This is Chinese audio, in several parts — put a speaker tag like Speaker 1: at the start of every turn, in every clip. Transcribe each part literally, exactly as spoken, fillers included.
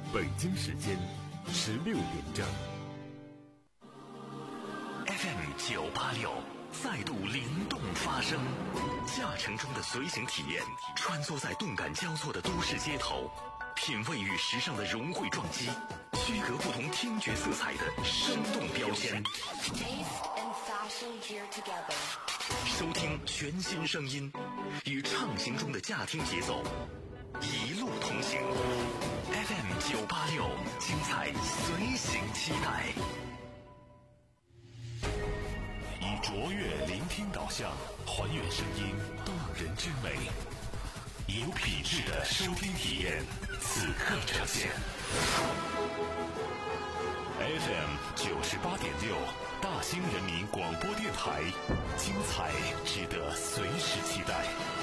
Speaker 1: 北京时间十六点整。
Speaker 2: F M 九八六再度灵动发声，驾乘中的随行体验，穿梭在动感交错的都市街头，品味与时尚的融汇撞击，区隔不同听觉色彩的生动标签。收听全新声音，与畅行中的驾听节奏，一路同行。F M 九八六，精彩随行期待。
Speaker 3: 以卓越聆听导向，还原声音动人之美，以有品质的收听体验，此刻呈现。F M 九十八点六，大兴人民广播电台，精彩值得随时期待。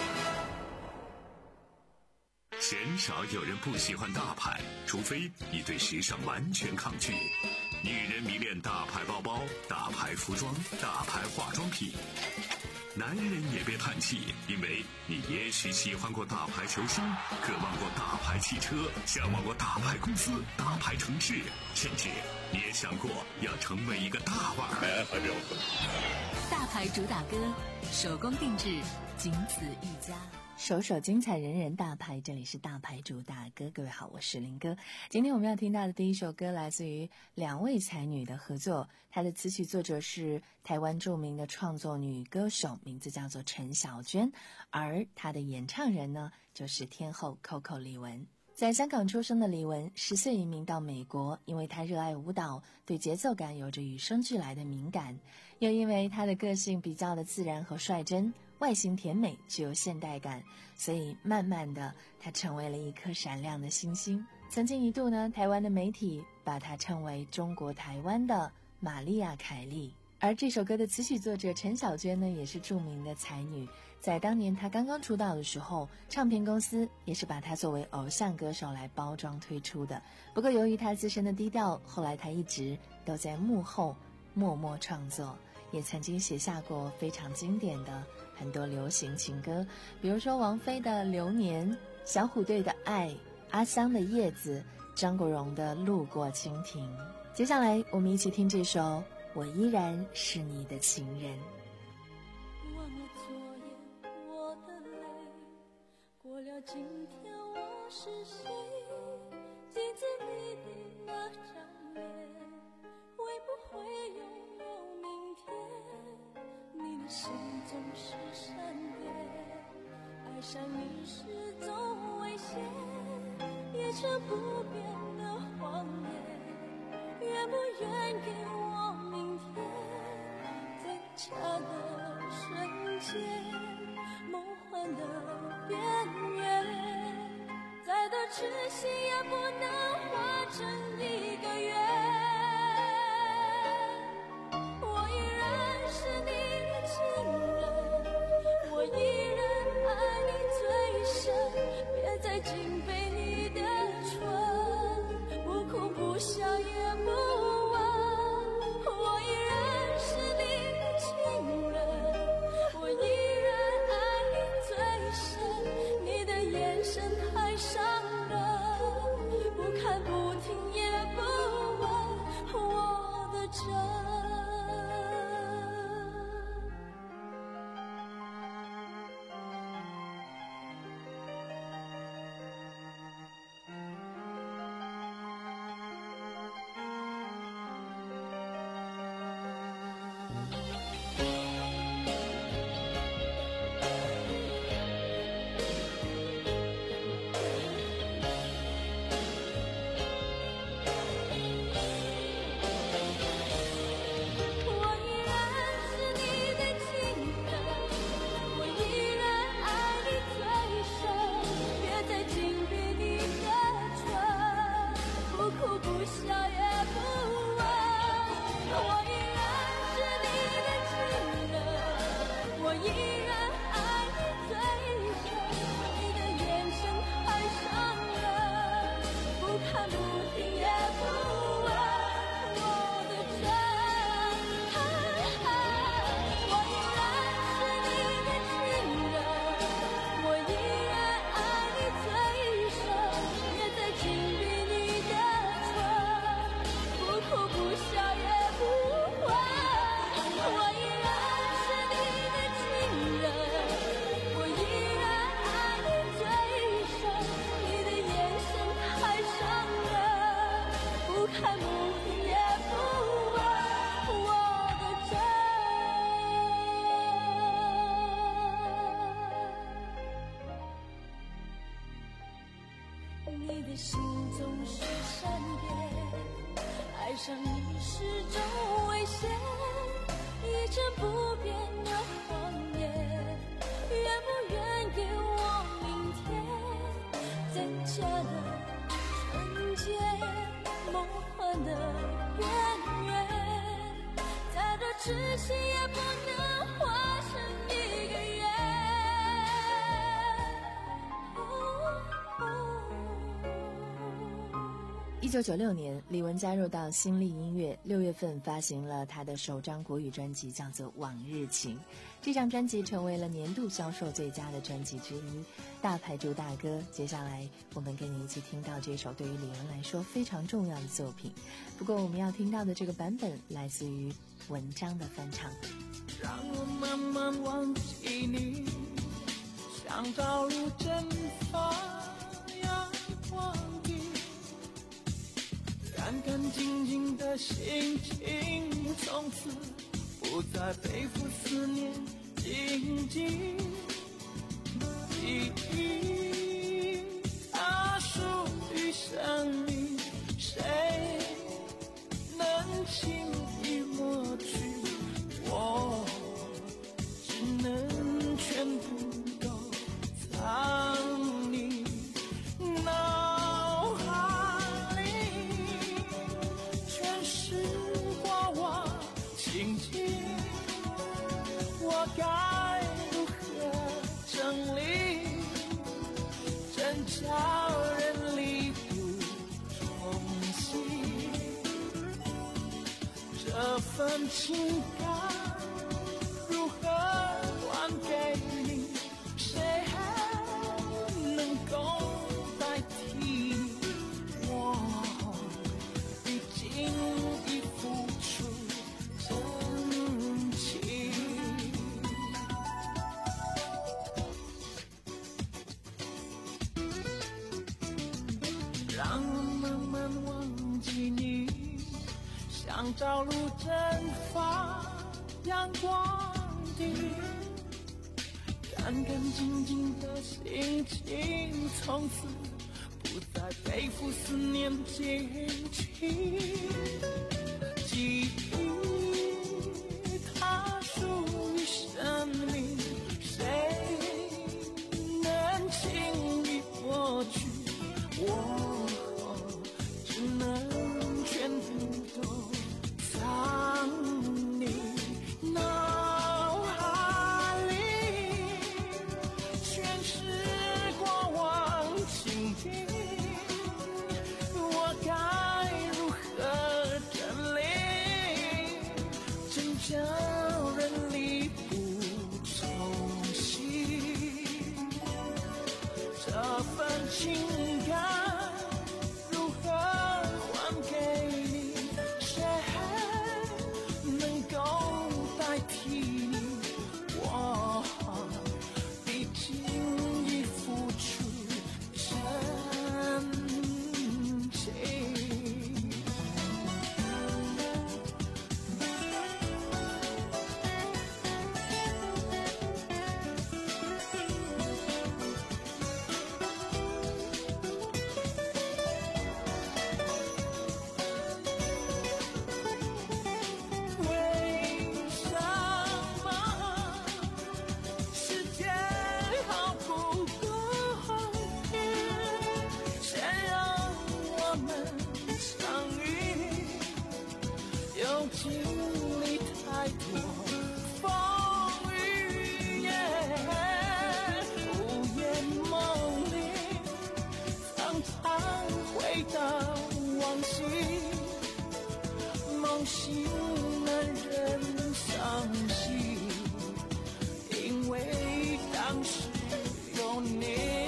Speaker 1: 鲜少有人不喜欢大牌，除非你对时尚完全抗拒。女人迷恋大牌包包、大牌服装、大牌化妆品。男人也别叹气，因为你也许喜欢过大牌球星，渴望过大牌汽车，向往过大牌公司、大牌城市，甚至你也想过要成为一个大腕儿。
Speaker 4: 大牌主打歌，手工定制，仅此一家。
Speaker 5: 首首精彩，人人大牌，这里是大牌主打歌。各位好，我是林哥。今天我们要听到的第一首歌来自于两位才女的合作，她的词曲作者是台湾著名的创作女歌手，名字叫做陈小娟，而她的演唱人呢就是天后 Coco 李玟。在香港出生的李玟，十岁移民到美国，因为她热爱舞蹈，对节奏感有着与生俱来的敏感，又因为她的个性比较的自然和率真，外形甜美，具有现代感，所以慢慢的，她成为了一颗闪亮的星星。曾经一度呢，台湾的媒体把她称为中国台湾的玛丽亚凯莉。而这首歌的词曲作者陈小娟呢，也是著名的才女。在当年她刚刚出道的时候，唱片公司也是把她作为偶像歌手来包装推出的。不过由于她自身的低调，后来她一直都在幕后默默创作，也曾经写下过非常经典的很多流行情歌，比如说王菲的《流年》，小虎队的《爱》，阿桑的《叶子》，张国荣的《路过蜻蜓》。接下来我们一起听这首我依然是你的情人。
Speaker 6: 忘了昨夜我的泪，过了今天我是谁？镜子里的那张脸，会不会拥有明天？你的心总是闪电，爱上你是种危险，也成不变的谎言，愿不愿给我明天？最恰的瞬间，梦幻的边缘，再多痴心也不能化成一个圆。我依然是你的情人，我依然爱你最深，别再紧背你的唇，不哭不笑也不问。我依然是你的情人，我依然爱你最深，你的眼神太伤人，不看不听也不你的心总是善变，爱上你是种危险，一成不变的谎言，愿不愿给我明天，增加了纯洁，梦幻的渊源，再多痴心也不能化成一个缘。
Speaker 5: 一九九六年，李玟加入到新力音乐，六月份发行了她的首张国语专辑，叫做《往日情》。这张专辑成为了年度销售最佳的专辑之一，大牌主打歌。接下来我们跟你一起听到这首对于李玟来说非常重要的作品。不过我们要听到的这个版本来自于文章的翻唱。
Speaker 7: 让我慢慢忘记你，像朝露蒸发阳光地，干干净净的心情，从此不再背负思念荆棘。记忆它属于生命，谁能轻易抹去？我只能全部都藏你脑海里，全是过往情景，我该如何整理，真叫人力不从心。这份情感如何还给你？谁能够代替我？毕竟已付出真情。让我慢慢忘记你，像朝露蒸发阳光地，干干净净的心情，从此不再背负思念荆棘。记忆它属于生命，谁能轻易抹去？我只能全部都藏你脑海里，全是过往情景，我该如何整理，真叫人力不从心。这份情感如何还给你？谁能够代替你？我毕竟已付出真情。经历太多风雨夜，午夜梦里常常回到往昔，梦醒难忍伤心，因为当时有你。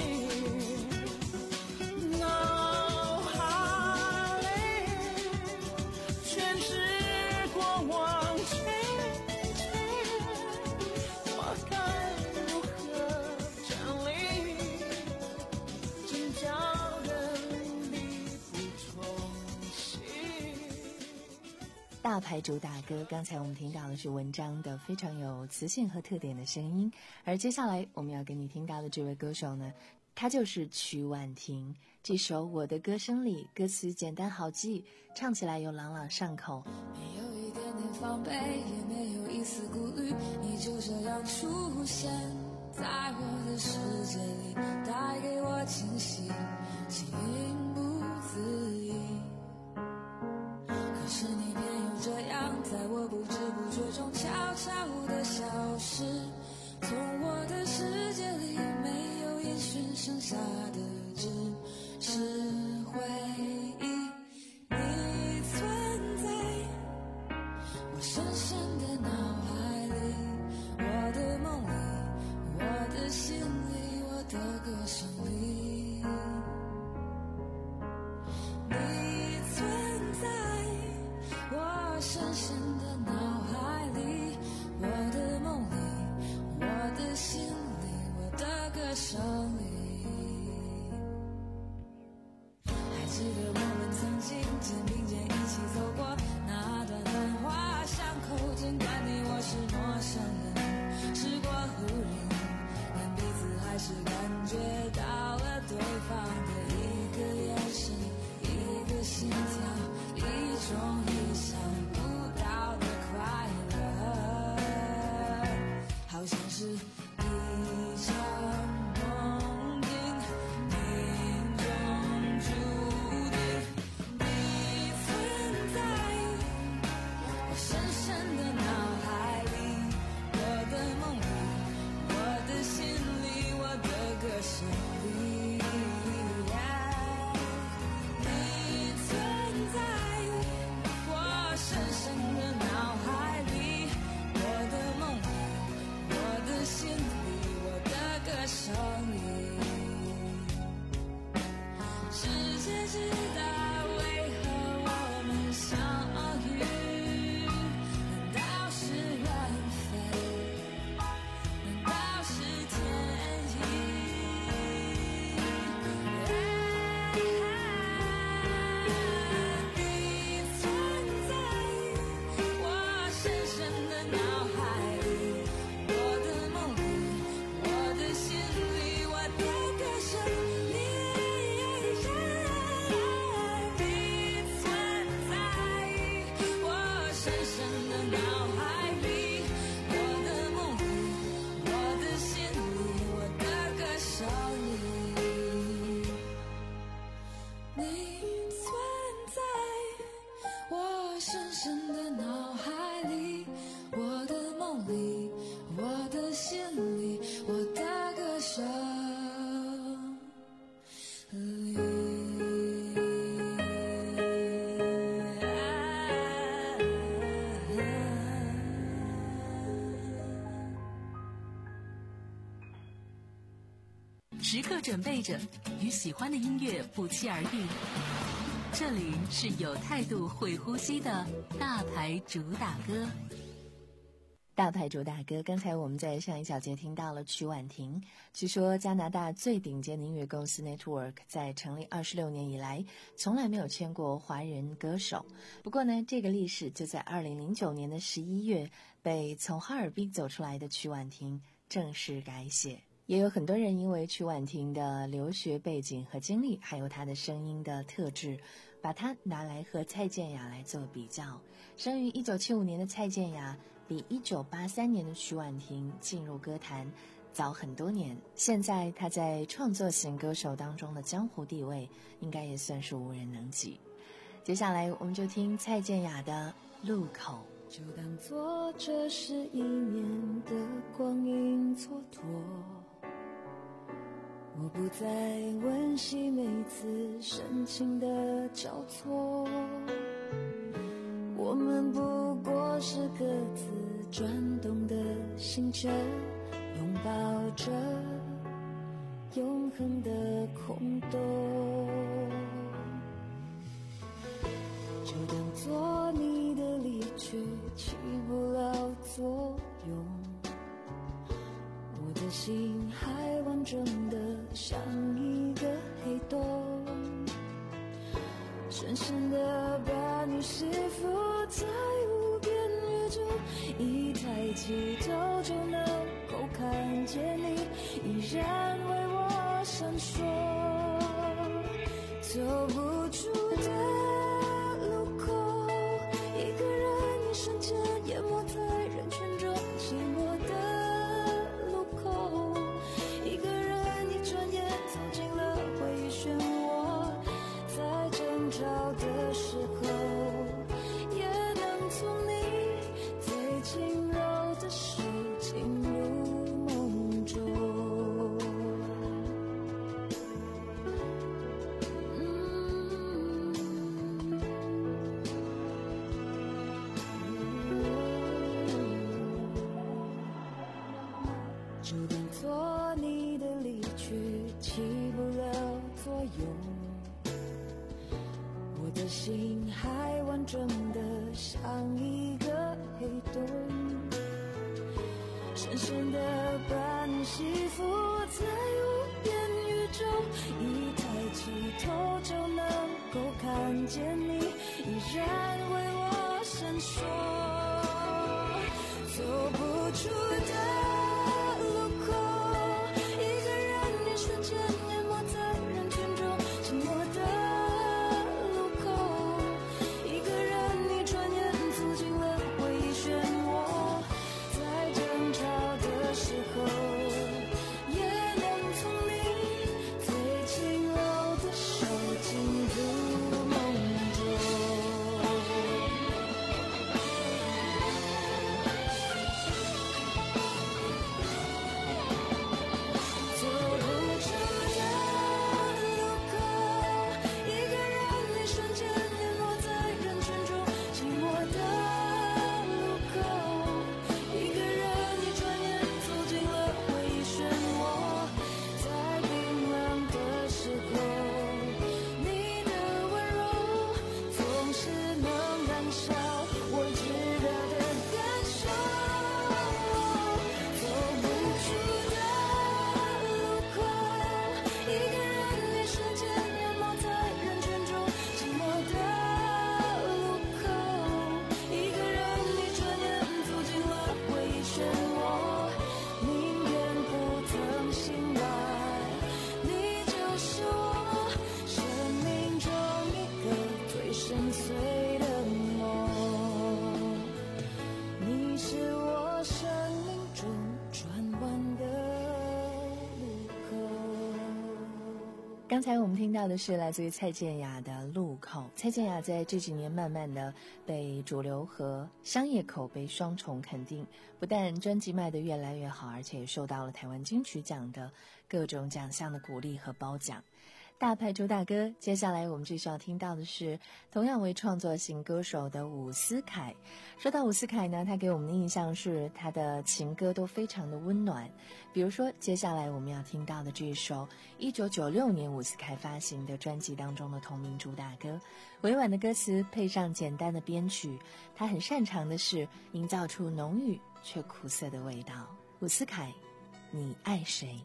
Speaker 5: 大牌主打歌，刚才我们听到的是文章的非常有磁性和特点的声音，而接下来我们要给你听到的这位歌手呢，他就是曲婉婷。 这首《我的歌声》里，歌词简单好记，唱起来又朗朗上口。
Speaker 8: 没有一点点防备，也没有一丝顾虑，你就这样出现在我的世界里，带给我惊喜，情不自已。可是你偏又这样，在我不知不觉中悄悄地消失，从我的世界里没有音讯，剩下的只是回忆。你存在我深深的脑海里，我的梦里，我的心里，我的歌声里。你存在我深深的脑海里，我的梦里，我的心里，我的歌声里。还记得我们曾经肩并肩一起走过那段繁华巷口，尽管你我是陌生人，时过路人，但彼此还是感觉到了对方的一个眼神，一个心跳，一种意想不到的快乐，好像是一场梦境，命中注定。你存在我深深的脑海里，我的梦里，我的心里，我的歌声里。你存在我深深的脑海里，我的梦里，我的心里，我的歌声里。世界知道为何我们相遇，难道是缘分？难道是天意？你存在我深深的脑海里，我的梦里，我的心里，我的歌声里。你存在我深深的脑海里，我的梦里，我的心里，我的歌声里。你存在我深深的脑海里，我的梦里，我的心里，我的歌声里。
Speaker 4: 时刻准备着，与喜欢的音乐不期而遇。这里是有态度、会呼吸的大牌主打歌。
Speaker 5: 大牌主打歌，刚才我们在上一小节听到了曲婉婷。据说加拿大最顶尖的音乐公司 Network 在成立二十六年以来，从来没有签过华人歌手。不过呢，这个历史就在二零零九年的十一月，被从哈尔滨走出来的曲婉婷正式改写。也有很多人因为曲婉婷的留学背景和经历，还有她的声音的特质，把她拿来和蔡健雅来做比较。生于一九七五年的蔡健雅比一九八三年的曲婉婷进入歌坛早很多年，现在她在创作型歌手当中的江湖地位应该也算是无人能及。接下来我们就听蔡健雅的《路口》。
Speaker 6: 就当作这是一年的光阴蹉跎，我不再温习每次深情的交错，我们不过是各自转动的星辰，拥抱着永恒的空洞。就当作你的离去起不了作用，我的心还完整的像一个黑洞，深深的把你吸附在无边宇宙，一抬起头就能够看见你，依然为我闪烁。
Speaker 8: 走不出的路口，一个人一瞬间淹没在人群中，寂寞的路口，一个人一转眼走进了回忆漩涡，在争吵的时候，也能从你最轻柔的手进入梦中。就当做你的离去起不了作用，我的心还完整的像一个黑洞，深深的把你吸附在无边宇宙，一抬起头就能够看见你依然为我闪烁，走不出的
Speaker 5: 刚才我们听到的是来自于蔡健雅的《路口》。蔡健雅在这几年慢慢的被主流和商业口碑双重肯定，不但专辑卖得越来越好，而且也受到了台湾金曲奖的各种奖项的鼓励和褒奖。大牌主打歌，接下来我们继续要听到的是同样为创作型歌手的伍思凯。说到伍思凯呢，他给我们的印象是他的情歌都非常的温暖，比如说接下来我们要听到的这首一九九六年伍思凯发行的专辑当中的同名主打歌，委婉的歌词配上简单的编曲，他很擅长的是营造出浓郁却苦涩的味道。伍思凯，你爱谁？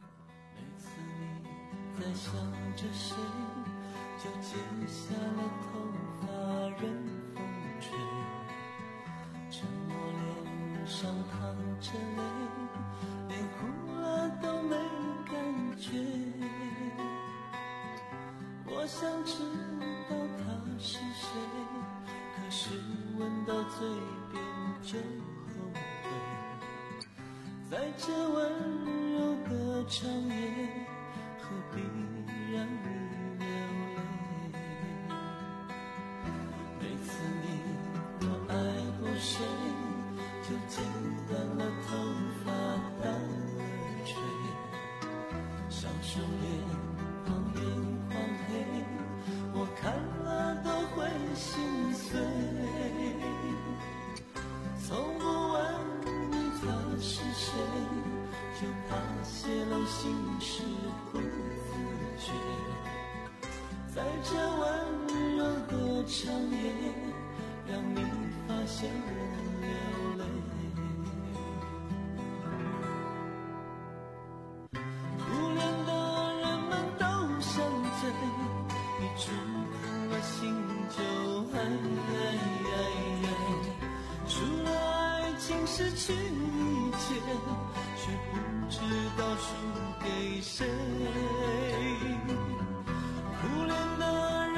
Speaker 7: 在想着谁，就剪下了头发任风吹，沉默脸上淌着泪，连哭了都没感觉。我想知道他是谁，可是闻到嘴边就后悔，在这温柔的长夜，何必让你流泪？每次你若爱过谁，就剪断了头发当耳垂，像手脸旁边黄黑，我看了都会心碎。从不问你他是谁，就怕泄露心事不自觉，在这温柔的长夜，让你发现我流泪。苦恋的人们都像醉，一触碰了心就爱爱爱爱，除了爱情失去一切，却不知道输给谁。苦恋的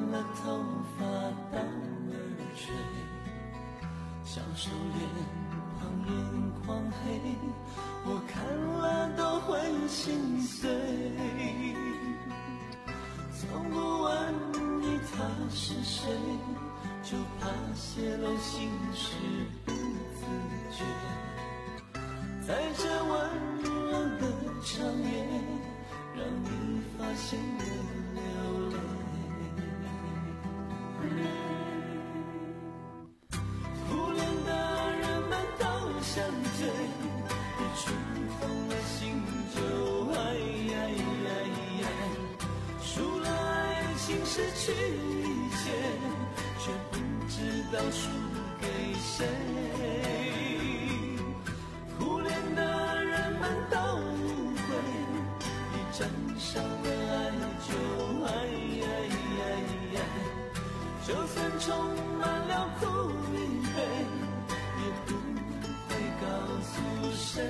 Speaker 7: 了头发到耳垂，享受脸庞眼眶黑，我看了都会心碎。从不问你他是谁，就怕泄露心事不自觉，在这温柔的长夜，让你发现我流泪。苦恋的人们都想醉，一触碰了心就爱爱爱爱，输了爱情失去一切，却不知道输给谁。苦恋的人们都误会，一沾上了爱就爱爱爱爱，就算充满了苦与悲，也不会告诉谁。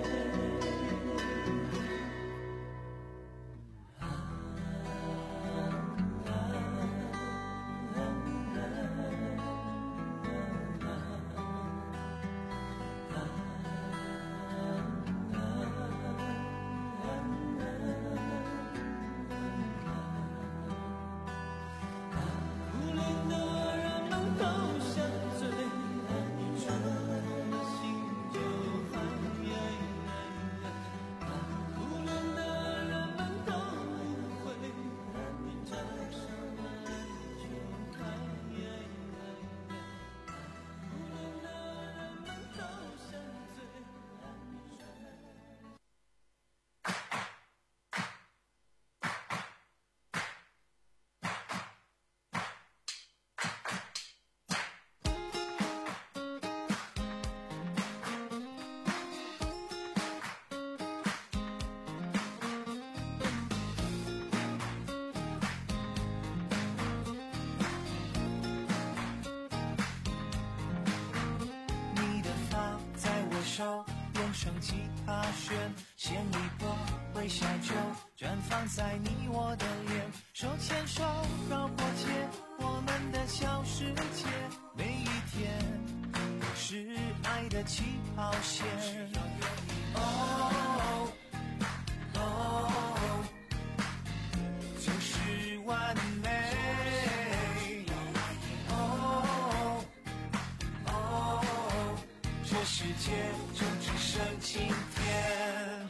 Speaker 9: 手变成吉他弦，牵一波微笑就绽放在你我的脸，手牵手绕过街，我们的小世界，每一天都是爱的起跑线。哦哦，就是完美。世界就只剩今天，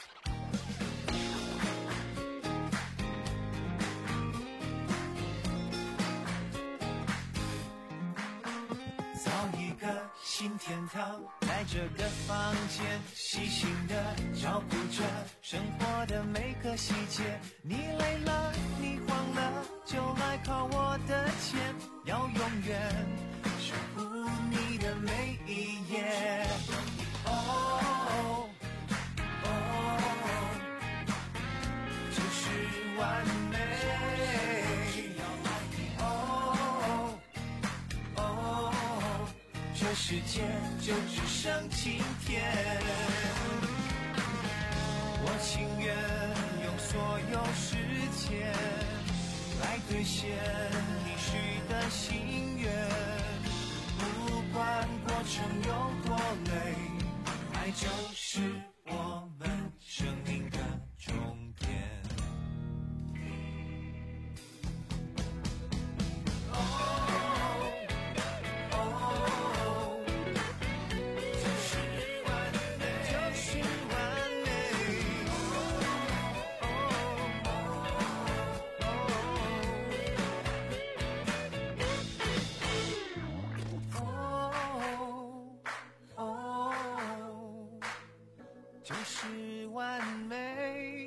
Speaker 9: 造一个新天堂，在这个房间细心的照顾着生活的每个细节。你累了，你慌了，就来靠我的肩，要永远守护你的每一页。哦哦，就是完美。哦哦，这世界就只剩今天。我情愿用所有时间来兑现你许的心愿。不管过程有多累，爱就是我们生命的终点。哦哦，就是完美，就是完美。哦哦哦，就是完美。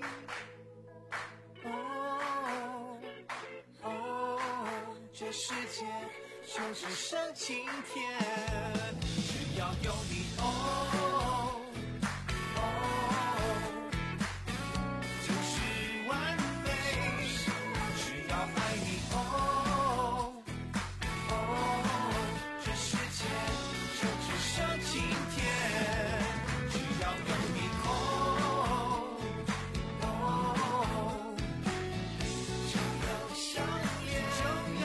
Speaker 9: 哦哦，这世界就只剩今天，只要有你。哦哦，就是完美。只要爱你。哦哦，这世界就只剩今天，只要有你。哦哦，就有相恋，就有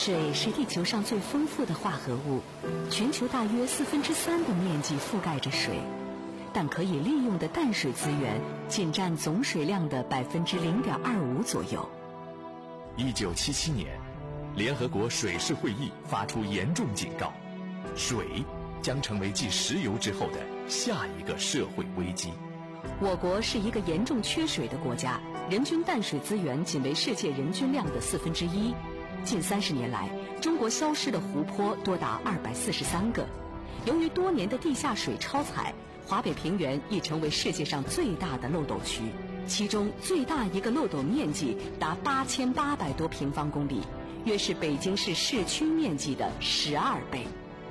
Speaker 10: 水是地球上最丰富的化合物，全球大约四分之三的面积覆盖着水，但可以利用的淡水资源仅占总水量的百分之零点二五左右。
Speaker 11: 一九七七年，联合国水事会议发出严重警告，水将成为继石油之后的下一个社会危机。
Speaker 10: 我国是一个严重缺水的国家，人均淡水资源仅为世界人均量的四分之一。近三十年来，中国消失的湖泊多达二百四十三个。由于多年的地下水超采，华北平原已成为世界上最大的漏斗区，其中最大一个漏斗面积达八千八百多平方公里，约是北京市市区面积的十二倍。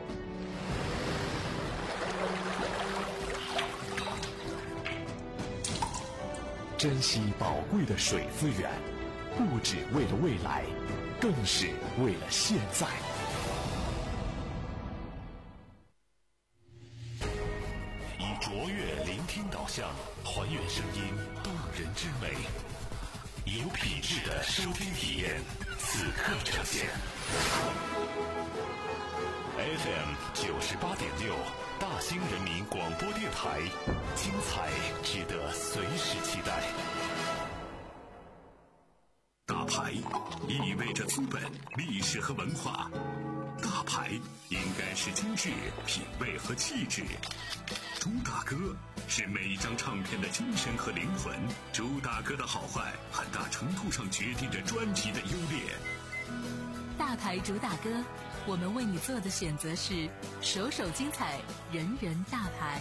Speaker 11: 珍惜宝贵的水资源，不只为了未来，更是为了现在。
Speaker 3: 以卓越聆听导向，还原声音动人之美，有品质的收听体验，此刻呈现。F M 九十八点六，大兴人民广播电台，精彩值得随时期待。
Speaker 1: 大牌意味着资本、历史和文化，大牌应该是精致、品味和气质。朱大哥是每一张唱片的精神和灵魂，朱大哥的好坏很大程度上决定着专辑的优劣。
Speaker 4: 大牌主打歌，我们为你做的选择是首首精彩，人人大牌。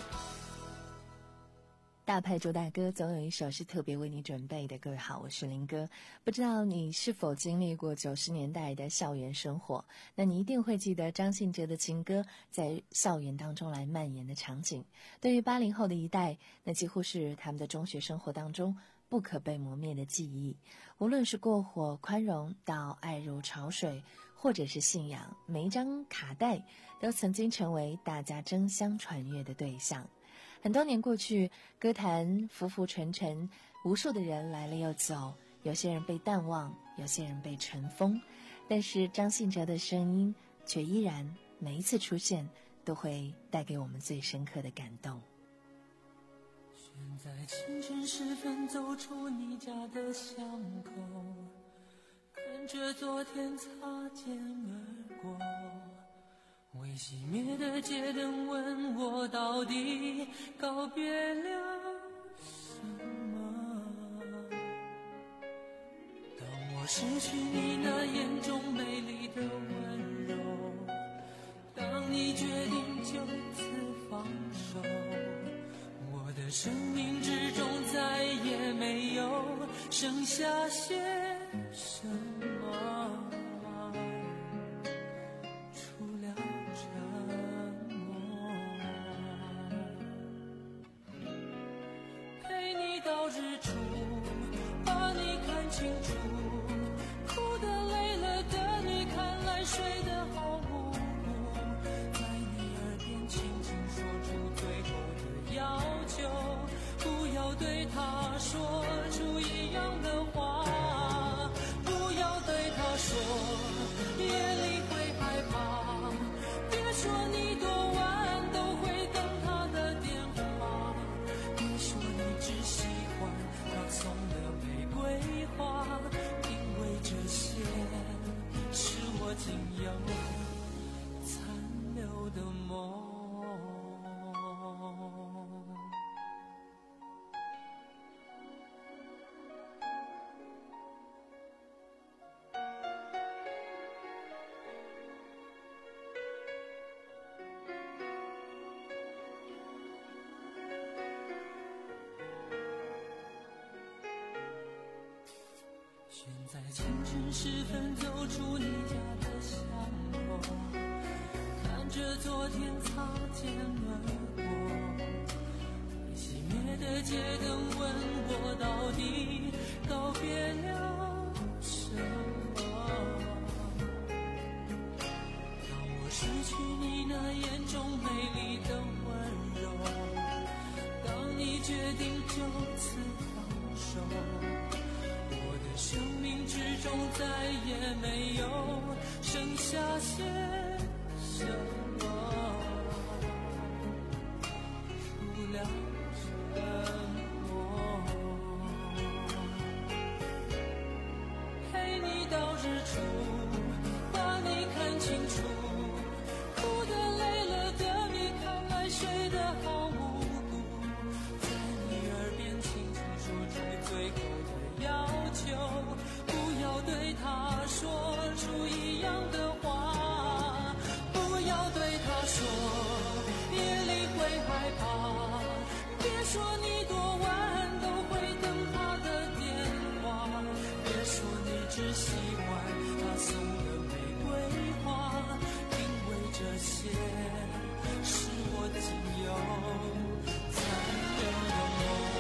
Speaker 5: 大牌主打歌总有一首是特别为你准备的。各位好，我是林哥。不知道你是否经历过九十年代的校园生活，那你一定会记得张信哲的情歌在校园当中来蔓延的场景。对于八零后的一代，那几乎是他们的中学生活当中不可被磨灭的记忆。无论是过火宽容到爱如潮水，或者是信仰，每一张卡带都曾经成为大家争相传阅的对象。很多年过去，歌坛浮浮沉沉，无数的人来了又走，有些人被淡忘，有些人被尘封，但是张信哲的声音却依然每一次出现都会带给我们最深刻的感动。
Speaker 7: 选在清晨时分走出你家的巷口，看着昨天擦肩而过，未熄灭的街灯问我到底告别了什么。当我失去你那眼中美丽的温柔，当你决定就此放手，我的生命之中再也没有剩下些什么，除了沉默。陪你到日出，把你看清楚，哭得累了的你看来睡得好无辜，在你耳边轻轻说出最后的要求，不要对他说出一样的话，不要对他说夜里会害怕，别说你多晚都会等他的电话，别说你只喜欢他送的玫瑰花，因为这些是我仅有残留的梦。选在清晨时分走出你家的巷口，看着昨天擦肩而过，未熄灭的街灯问我到底告别了什么。当我失去你那眼中美丽的温柔，当你决定就此放手，我的生命之中再也没有剩下些什么，除了沉默。陪你到日出，把你看清楚，哭得累了的你，看来睡得好无辜，在你耳边轻轻说出最后的要求，不要对他说出一样的话，不要对他说夜里会害怕，别说你多晚都会等他的电话，别说你只喜欢他送的玫瑰花，因为这些是我仅有残留的梦。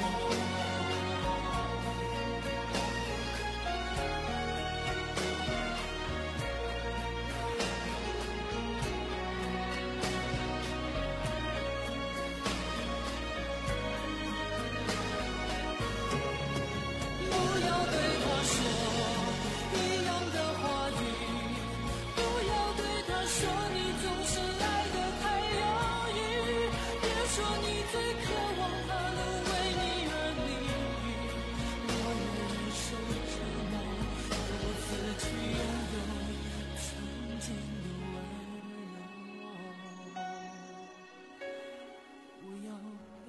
Speaker 7: 不要对他说一样的话语，不要对他说你总是来得太犹豫，别说你最渴望他能为你而淋雨，我愿意守着梦，独自去拥有曾经的温柔。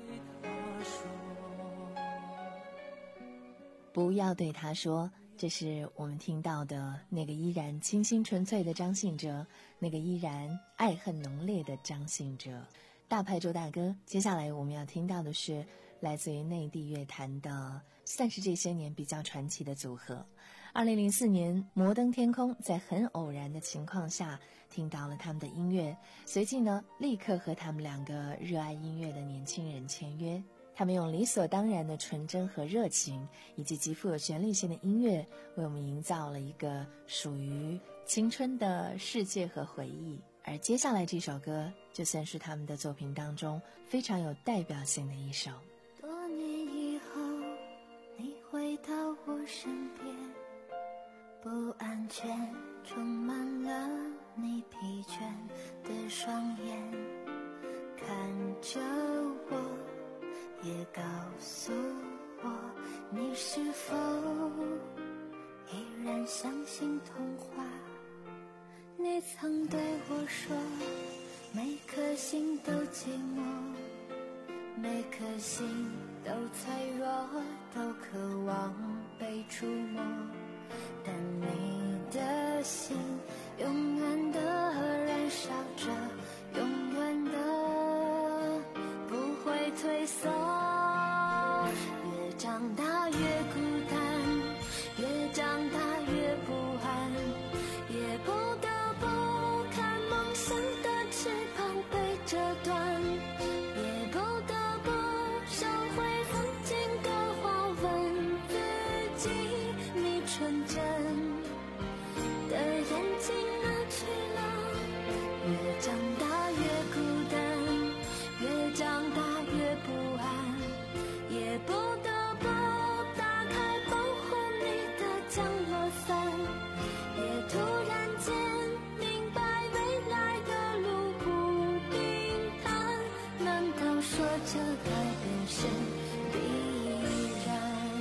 Speaker 7: 不要对他说，
Speaker 5: 不要对他说，这是我们听到的那个依然清新纯粹的张信哲，那个依然爱恨浓烈的张信哲。大牌周大哥，接下来我们要听到的是来自于内地乐坛的，算是这些年比较传奇的组合。二零零四年，摩登天空在很偶然的情况下听到了他们的音乐，随即呢，立刻和他们两个热爱音乐的年轻人签约。他们用理所当然的纯真和热情，以及极富有旋律性的音乐，为我们营造了一个属于青春的世界和回忆。而接下来这首歌，就算是他们的作品当中非常有代表性的一首。
Speaker 6: 多年以后，你回到我身边，不安全充满了你疲倦的双眼，看着我，也告诉我，你是否依然相信童话？你曾对我说，每颗心都寂寞，每颗心都脆弱，都渴望被触摸，但你的心永远的燃烧着，永远的不会退缩。越长大越孤单，越长大越不安，也不得不看梦想的翅膀被折断，也不得不收回曾经的话，问自己，你纯真的眼睛哪去了？越长大越孤单，越长大越不安，也不得不打开保护你的降落伞，也突然间明白未来的路不平坦，难道说这改变是必然？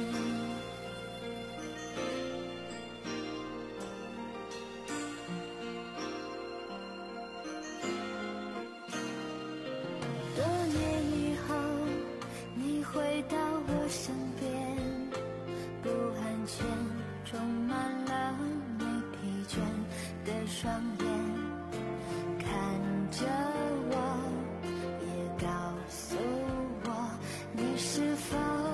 Speaker 6: 多年以后，你回到我身边，不安全充满了你疲倦的双眼，看着我，也告诉我，你是否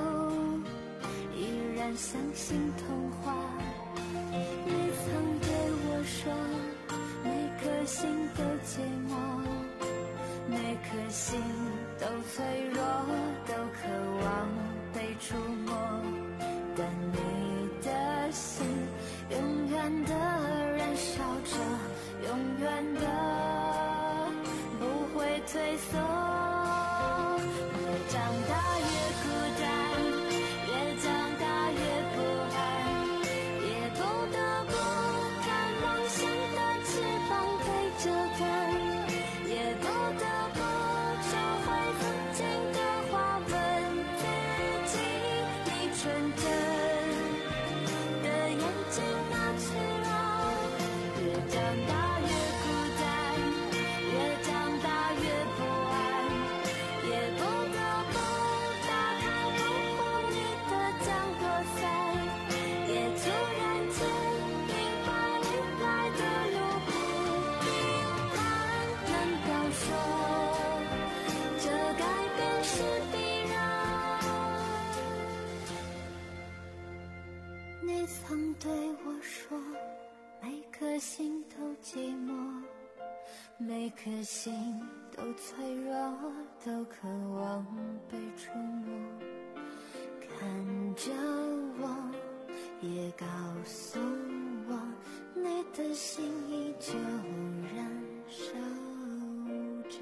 Speaker 6: 依然相信童话？你曾对我说，每颗心都寂寞，每颗心都脆弱，都渴望被触摸，但你的心永远的燃烧着，永远的不会退缩。越长大越孤单，越长大越不安， 每颗心都脆弱，都渴望被触摸。看着我，也告诉我，你的心依旧燃烧着。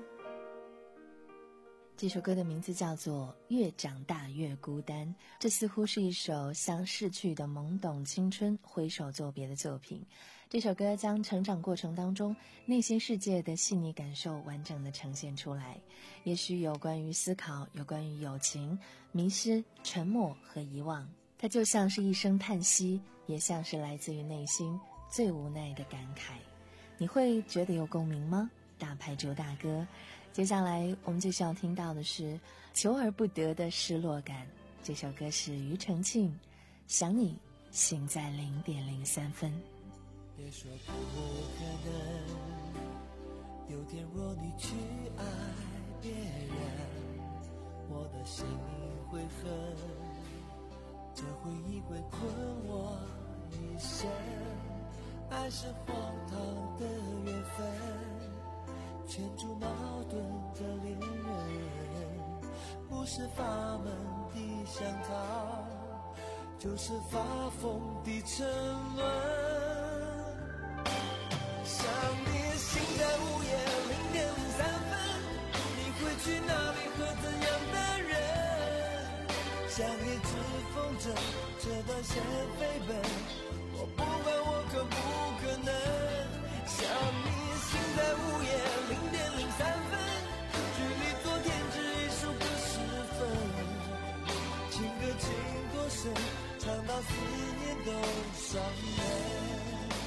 Speaker 5: 这首歌的名字叫做《越长大越孤单》，这似乎是一首向逝去的懵懂青春挥手作别的作品。这首歌将成长过程当中内心世界的细腻感受完整的呈现出来，也许有关于思考，有关于友情、迷失、沉默和遗忘。它就像是一声叹息，也像是来自于内心最无奈的感慨。你会觉得有共鸣吗？大牌主大哥，接下来我们继续要听到的是求而不得的失落感。这首歌是庾澄庆，想你醒在零点零三分。
Speaker 9: 别说不可能，有天若你去爱别人，我的心会恨，这回忆会困我一生。爱是荒唐的缘分，牵住矛盾的恋人，不是法门的香桃，就是发疯的沉沦。想你醒在午夜零点零三分，你会去哪里和怎样的人？像一只风筝，这段线飞奔，我不管我可不可能。想你醒在午夜零点零三分，距离昨天只一首歌时分，情歌情多深，唱到思念都伤人。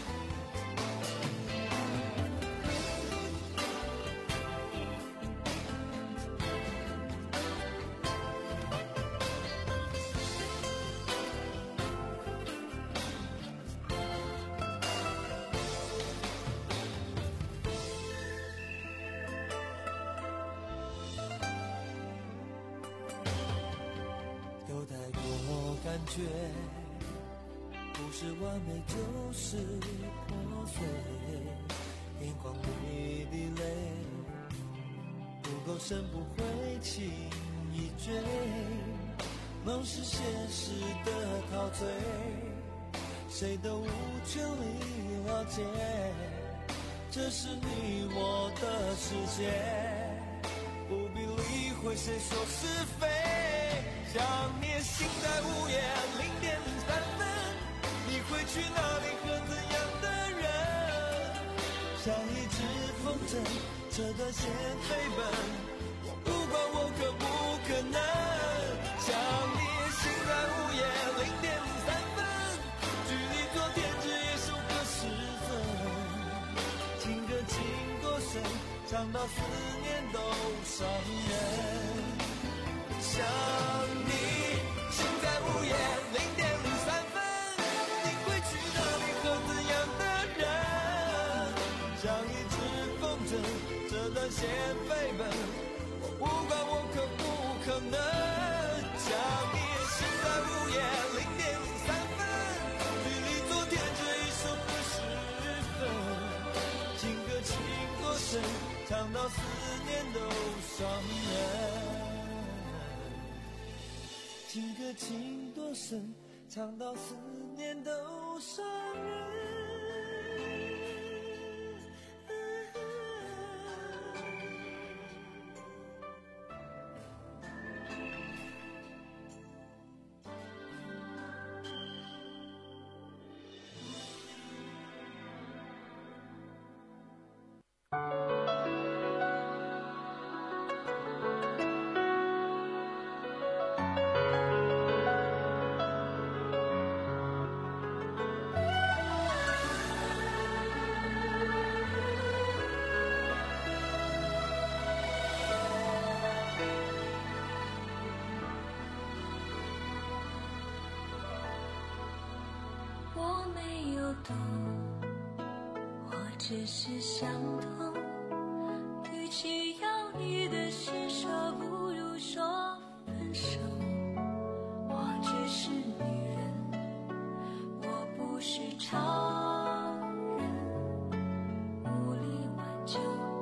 Speaker 9: 感觉不是完美就是破碎，眼眶里的泪不够深不会轻易追，梦是现实的陶醉，谁都无权利了解，这是你我的世界，不必理会谁说是非。想你醒在午夜零点零三分，你会去哪里和怎样的人？像一只风筝，这段线飞奔，我不管我可不可能。想你醒在午夜零点零三分，距离昨天只一首歌时分，情歌情多深，唱到思念都伤人。想你醒在午夜零点零三分，你会去哪里和怎样的人？像一只风筝，这段线飞奔，我不管我可不可能。想你醒在午夜零点零三分，距离昨天只一首歌时分，情歌情多深，唱到思念都伤人。情歌情多深，唱到思念都伤人。
Speaker 6: 懂，我只是想通，与其要你的施舍，不如说分手。我只是女人，我不是超人，无力挽救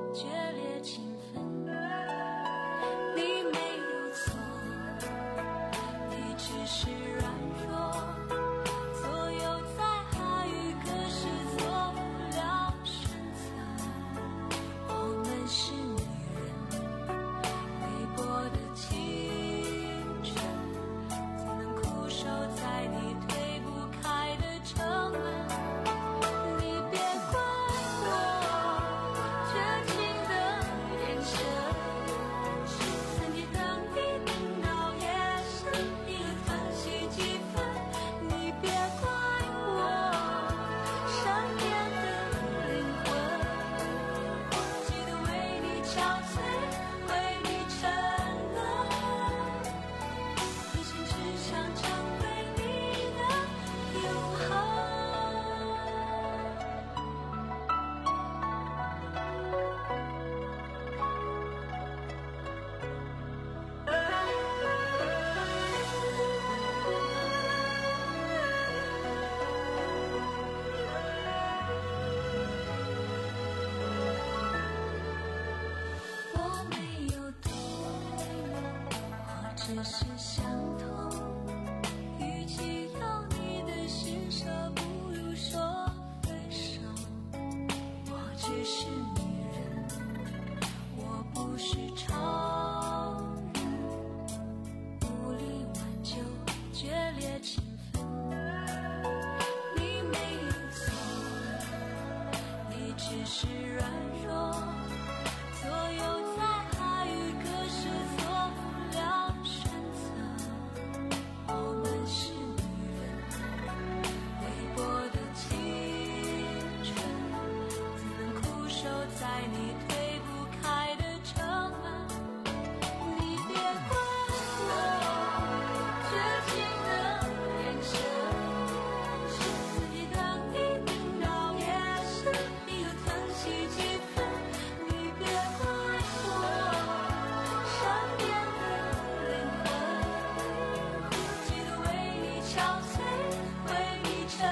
Speaker 6: 只是相同，与其要你的施舍，不如说分手。我只是女人，我不是超人，无力挽救决裂情分。你没有错，你只是软弱，左右在海与割舍，做不了选择。我们是女人，微薄的青春，怎能苦守在你推不开的城门？你别怪我绝情的眼神，是自己当你顶到夜深，你又疼惜几分？你别怪我善变的灵魂，几度为你憔悴，为你沉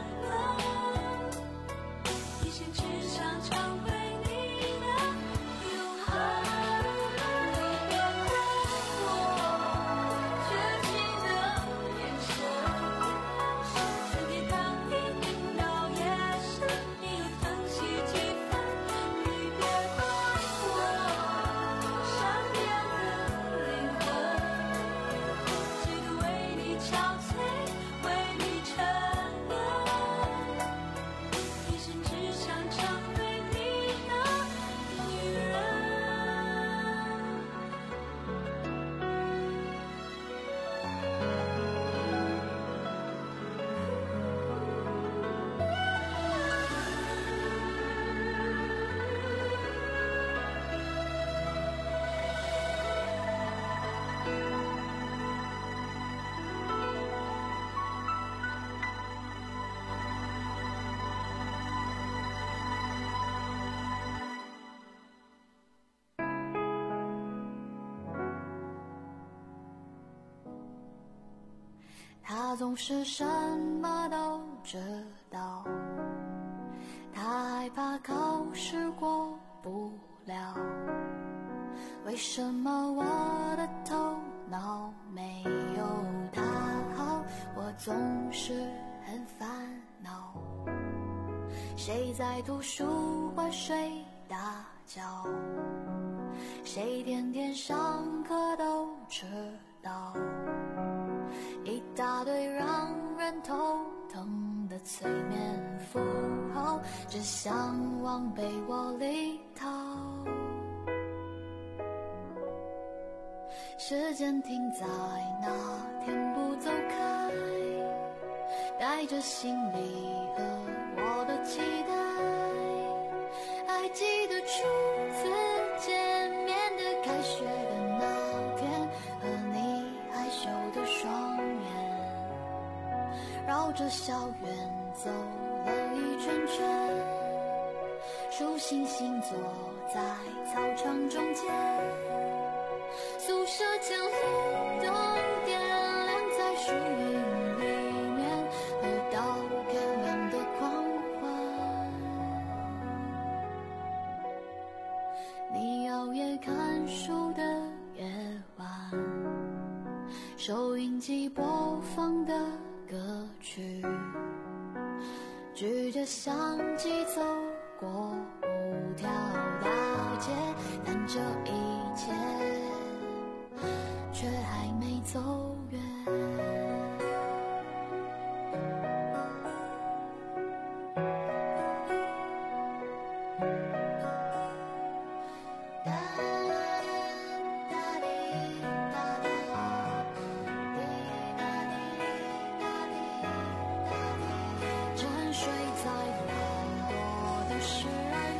Speaker 6: 沦，一心只想成为你的永恒。你别怪我绝情的眼神，是自己当你顶到夜深，你又疼惜几分？你别怪我善变的灵魂，几度为你憔悴，为你沉沦，一心只想成为你的女人。
Speaker 12: 他总是什么都知道，他害怕考试过不了。为什么我的头脑没有他好？我总是很烦恼。谁在图书馆睡大觉？谁天天上课都迟到？一大堆让人头疼的催眠符号，只想往被窝里逃。时间停在那天不走开，带着行李和我的期待。还记得初次见面的开学的那天，和你害羞的双眼，绕着校园走了一圈圈，数星星坐在操场中间，宿舍前路灯点亮在树荫里面，喝到天亮的狂欢。你熬夜看书的夜晚，收音机播放的歌曲，举着相机走过五条大街，但这一切却还没走远。沉睡在软弱的十二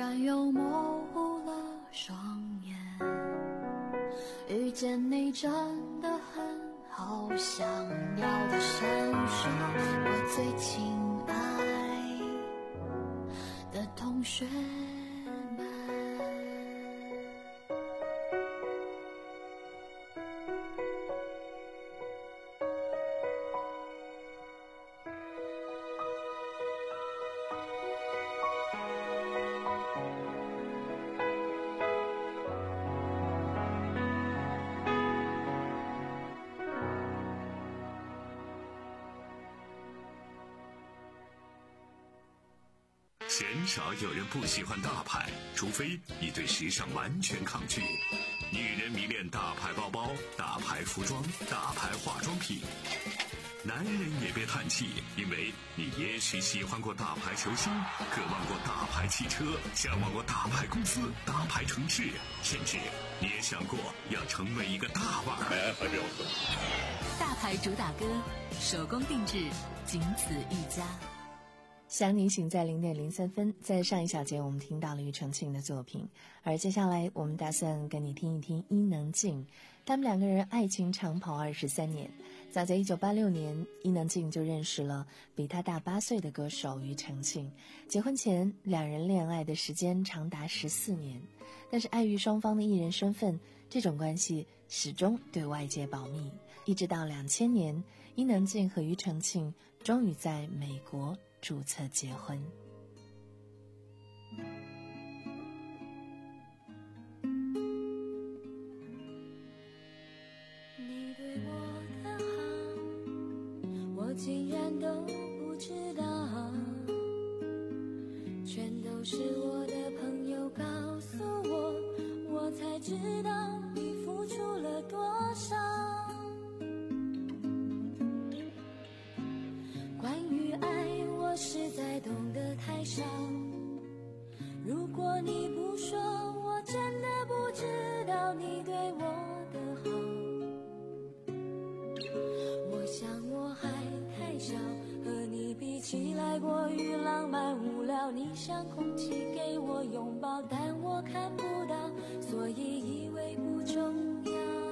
Speaker 12: 然又模糊了双眼。遇见你真的很好，想要的闪烁我最亲爱的同学们。
Speaker 1: 鲜少有人不喜欢大牌，除非你对时尚完全抗拒。女人迷恋大牌包包、大牌服装、大牌化妆品。男人也别叹气，因为你也许喜欢过大牌球星，渴望过大牌汽车，向往过大牌公司、大牌城市，甚至你也想过要成为一个大腕儿。哎，还没有喝。
Speaker 4: 大牌主打歌，手工定制，仅此一家。
Speaker 5: 想你醒在零点零三分，在上一小节我们听到了庾澄庆的作品，而接下来我们打算跟你听一听伊能静。他们两个人爱情长跑二十三年，早在一九八六年，伊能静就认识了比他大八岁的歌手庾澄庆。结婚前，两人恋爱的时间长达十四年，但是碍于双方的艺人身份，这种关系始终对外界保密。一直到两千年，伊能静和庾澄庆终于在美国注册结婚。
Speaker 6: 你对我的好，我竟然都不知道，全都是我的朋友告诉我，我才知道你付出了多少。关于爱，我实在懂得太少，如果你不说，我真的不知道你对我的好。我想我还太小，和你比起来过于浪漫无聊，你像空气给我拥抱，但我看不到，所以以为不重要。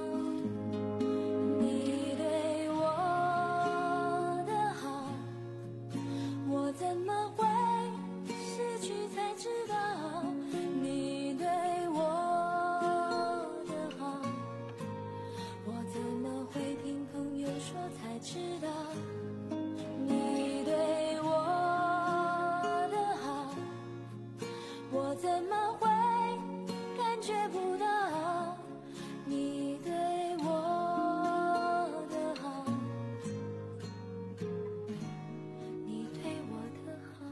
Speaker 6: 你对我的好，我怎么会失去才知道？你对我的好，我怎么会听朋友说才知道？你对我的好，我怎么会感觉不到？你对我的好，你对我的好。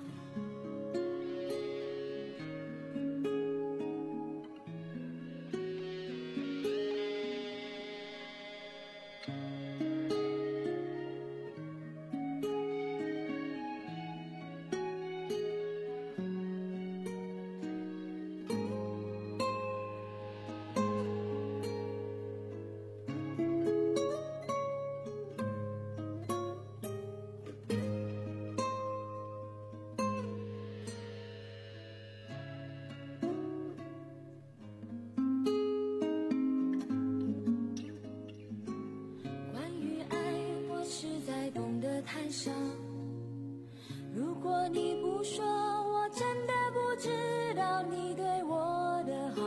Speaker 6: 太少，如果你不说，我真的不知道你对我的好。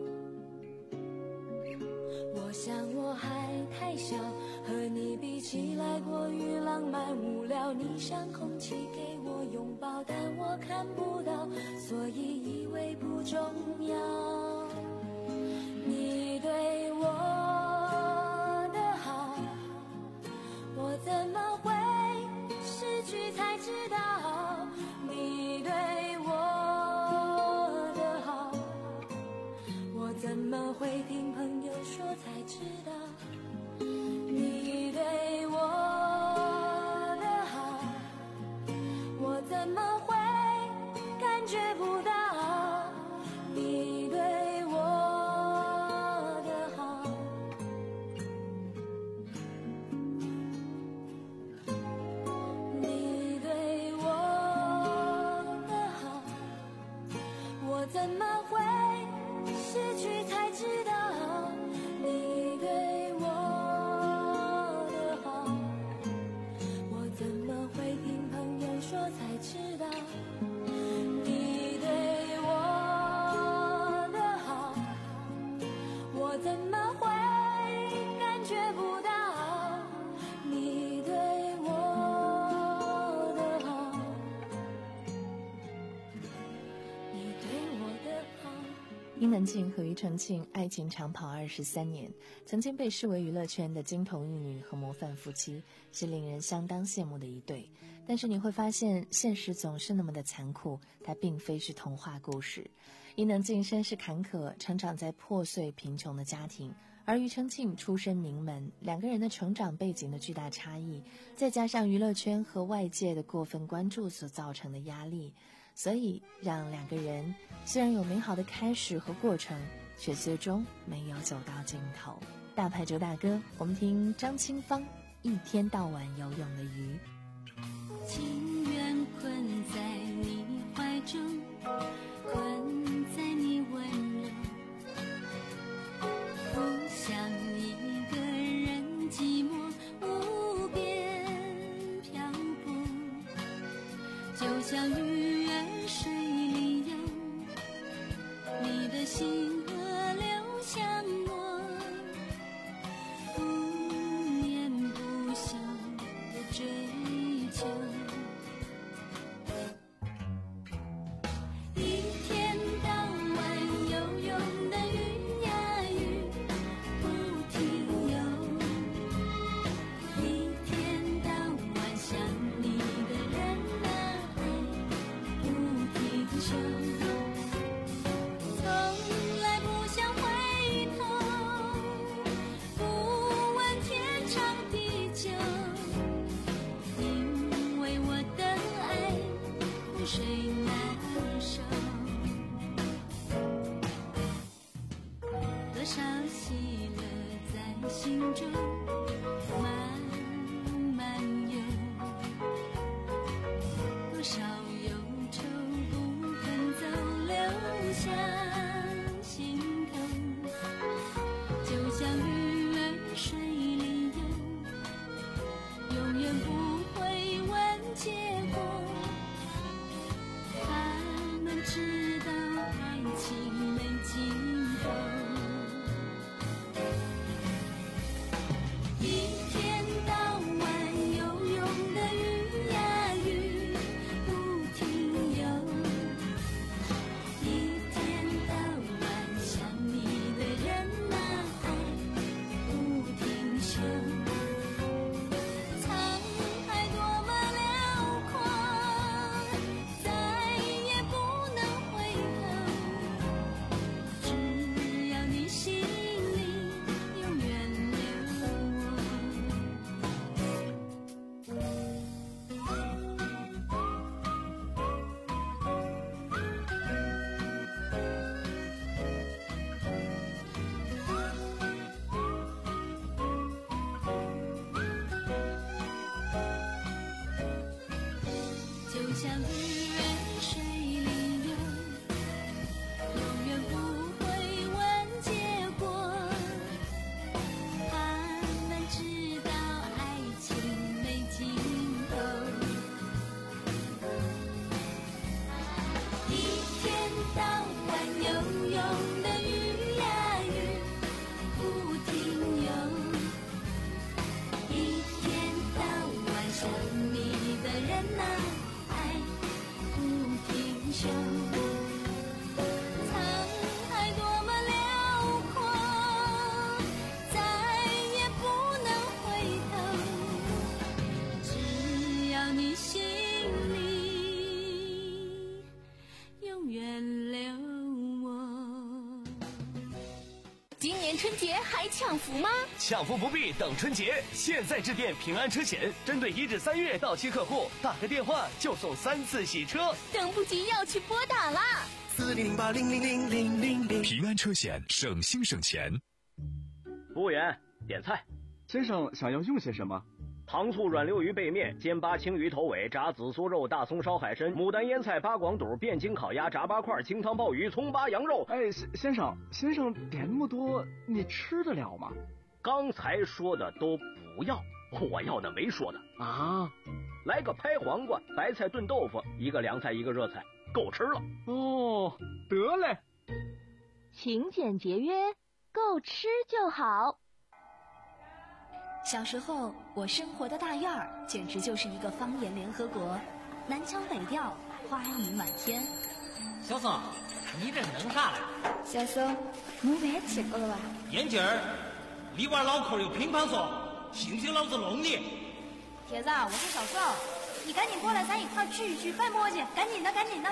Speaker 6: 我想我还太小，和你比起来过于浪漫无聊，你像空气给我拥抱，但我看不到，所以以为不重要。你对我的好，我怎么会失去才知道？你对我的好，我怎么会听朋友说才知道？你对我的好，我怎么会感觉不到？你对么会失去才知道你对我的好？我怎么会听朋友说才知道你对我的好？我怎么会感觉不到你对我的好？你对我的好。
Speaker 5: 伊能静和庾澄庆爱情长跑二十三年，曾经被视为娱乐圈的金童玉女和模范夫妻，是令人相当羡慕的一对。但是你会发现，现实总是那么的残酷，它并非是童话故事。伊能静身世坎坷，成长在破碎贫穷的家庭，而庾澄庆出身名门，两个人的成长背景的巨大差异，再加上娱乐圈和外界的过分关注所造成的压力，所以让两个人虽然有美好的开始和过程，却最终没有走到尽头。大牌主打歌，我们听张清芳《一天到晚游泳的鱼》。
Speaker 6: 情愿困在你怀中，困在你温柔，不想一个人寂寞无边漂泊，就像鱼儿水里游，你的心河流向我，不眠不休的追求。一天到晚游泳的鱼呀鱼，不停游，一天到晚想你的人啊爱不停休，从来不想回头，不问天长地久，因为我的爱苦水难收。多少喜乐在心中慢慢游，多少忧愁不肯走，留下心头，就像鱼儿水里游，永远不会问结果，他们知道爱情没尽头。一天到晚游泳的鱼呀鱼，不停游，一天到晚想你的人啊爱不停休，沧海多么辽阔，再也不能回头，只要你心里永远留我。就像鱼儿水里游，永远不会问结果，他们知道爱情没尽头。一天到晚游泳的鱼呀鱼，不停游，一天到晚想你的人啊爱不停休，沧海多么辽阔，再也不能回头，只要你心里永远留我。
Speaker 13: 今年春节还抢福吗？
Speaker 14: 抢福不必等春节，现在致电平安车险，针对一至三月到期客户，打个电话就送三次洗车。
Speaker 13: 等不及要去拨打啦！
Speaker 15: 四零零八零零零零零零。
Speaker 11: 平安车险，省心省钱。
Speaker 14: 服务员，点菜。
Speaker 16: 先生想要用些什么？
Speaker 14: 汤
Speaker 16: 糖醋软溜鱼背面、煎巴青鱼头尾、炸紫苏肉、大葱烧海参、牡丹腌菜、八广肚、汴京烤鸭、炸八块、清汤鲍鱼、葱巴羊肉。
Speaker 17: 哎，先生，先生点那么多，你吃得了吗？
Speaker 16: 刚才说的都不要，我要的没说的
Speaker 17: 啊。
Speaker 16: 来个拍黄瓜、白菜炖豆腐，一个凉菜一个热菜，够吃了。
Speaker 17: 哦，得嘞。
Speaker 18: 勤俭节约，够吃就好。
Speaker 19: 小时候，我生活的大院儿简直就是一个方言联合国，南腔北调，花语满天。
Speaker 20: 小宋，你这是弄啥嘞？
Speaker 12: 小宋，没饭吃过了吧？
Speaker 20: 眼镜儿，你玩脑壳有乒乓球，信不信老子弄你？
Speaker 19: 铁子，我是小宋，你赶紧过来，咱一块聚一聚，别磨叽，赶紧的，赶紧的。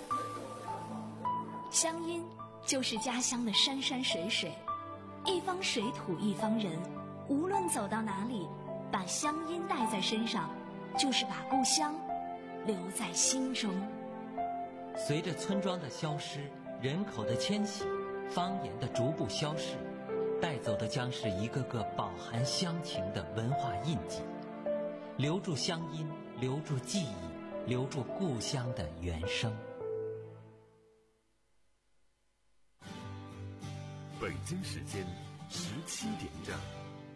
Speaker 19: 乡音就是家乡的山山水水，一方水土一方人，无论走到哪里，把乡音带在身上，就是把故乡留在心中。
Speaker 21: 随着村庄的消失，人口的迁徙，方言的逐步消逝，带走的将是一个个饱含乡情的文化印记。留住乡音，留住记忆，留住故乡的原声。
Speaker 1: 北京时间十七点整。